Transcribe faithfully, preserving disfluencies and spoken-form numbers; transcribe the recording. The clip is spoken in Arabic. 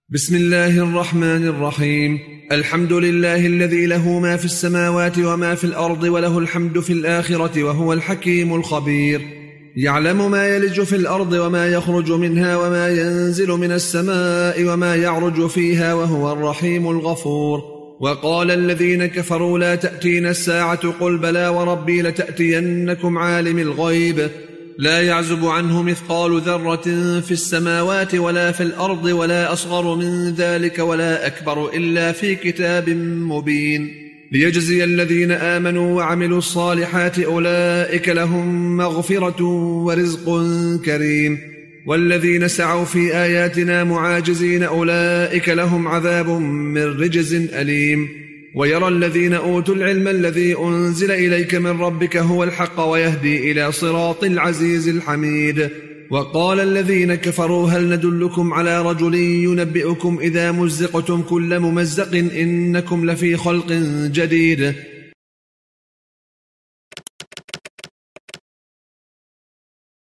بسم الله الرحمن الرحيم. الحمد لله الذي له ما في السماوات وما في الأرض وله الحمد في الآخرة وهو الحكيم الخبير. يعلم ما يلج في الأرض وما يخرج منها وما ينزل من السماء وما يعرج فيها وهو الرحيم الغفور. وقال الذين كفروا لا تأتينا الساعة قل بلى وربي لتأتينكم عالم الغيب لا يعزب عنه مثقال ذرة في السماوات ولا في الأرض ولا أصغر من ذلك ولا أكبر إلا في كتاب مبين ليجزي الذين آمنوا وعملوا الصالحات أولئك لهم مغفرة ورزق كريم والذين سعوا في آياتنا معاجزين أولئك لهم عذاب من رجز أليم. ويرى الذين أوتوا العلم الذي أنزل إليك من ربك هو الحق ويهدي إلى صراط العزيز الحميد. وقال الذين كفروا هل ندلكم على رجل ينبئكم إذا مزقتم كل ممزق إنكم لفي خلق جديد